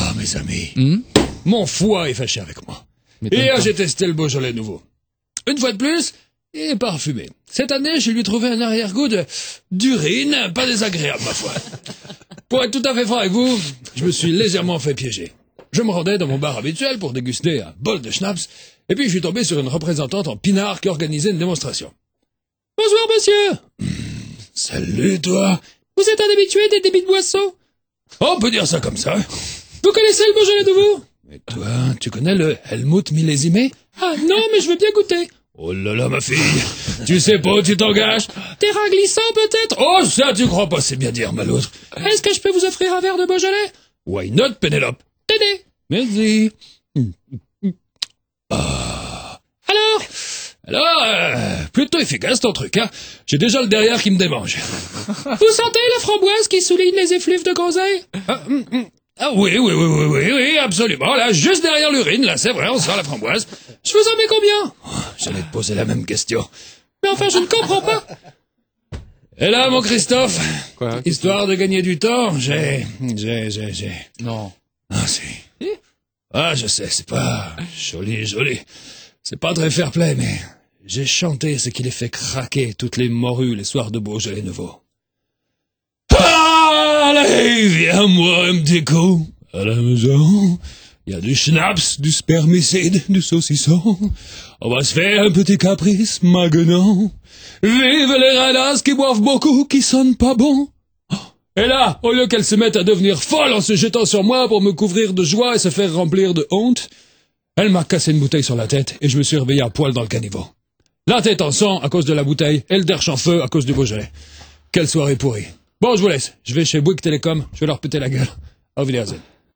Ah, mes amis, mon foie est fâché avec moi. Hier, j'ai testé le Beaujolais nouveau. Une fois de plus, il est parfumé. Cette année, j'ai lui trouvé un arrière-goût d'urine, pas désagréable, ma foi. Pour être tout à fait franc avec vous, je me suis légèrement fait piéger. Je me rendais dans mon bar habituel pour déguster un bol de schnapps, et puis je suis tombé sur une représentante en pinard qui organisait une démonstration. « Bonsoir, monsieur !»« Salut, toi !»« Vous êtes un habitué des débits de boissons ?»« On peut dire ça comme ça. »« Vous connaissez le Beaujolais nouveau ?»« Mais toi, tu connais le Helmut millésimé ?»« Ah non, mais je veux bien goûter. »« Oh là là, ma fille, tu sais pas où tu t'engages. Terrain glissant, peut-être. Oh, ça, tu crois pas, c'est bien dire, malautre. Est-ce que je peux vous offrir un verre de Beaujolais? Why not, Pénélope? Tédé. Merci. Alors, plutôt efficace ton truc, hein. J'ai déjà le derrière qui me démange. Vous sentez la framboise qui souligne les effluves de groseille? Ah oui, absolument. Là, juste derrière l'urine, là, c'est vrai, on sent la framboise. Je vous en mets combien? J'allais te poser la même question. Mais enfin, je ne comprends pas. Et là, mon Christophe, Quoi? histoire de gagner du temps, j'ai... Non. Ah, si. Ah, je sais, c'est pas joli. C'est pas très fair-play, mais j'ai chanté ce qui les fait craquer toutes les morues les soirs de Beaujolais nouveau. Allez, viens-moi un petit coup à la maison. Il y a du schnapps, du spermicide, du saucisson. On va se faire un petit caprice maintenant. Vive les radasses qui boivent beaucoup, qui sonnent pas bon. Et là, au lieu qu'elle se mette à devenir folle en se jetant sur moi pour me couvrir de joie et se faire remplir de honte, elle m'a cassé une bouteille sur la tête et je me suis réveillé à poil dans le caniveau. La tête en sang à cause de la bouteille et le derche en feu à cause du Beaujolais. Quelle soirée pourrie. Bon, je vous laisse. Je vais chez Bouygues Télécom, je vais leur péter la gueule. Auf Wiedersehen.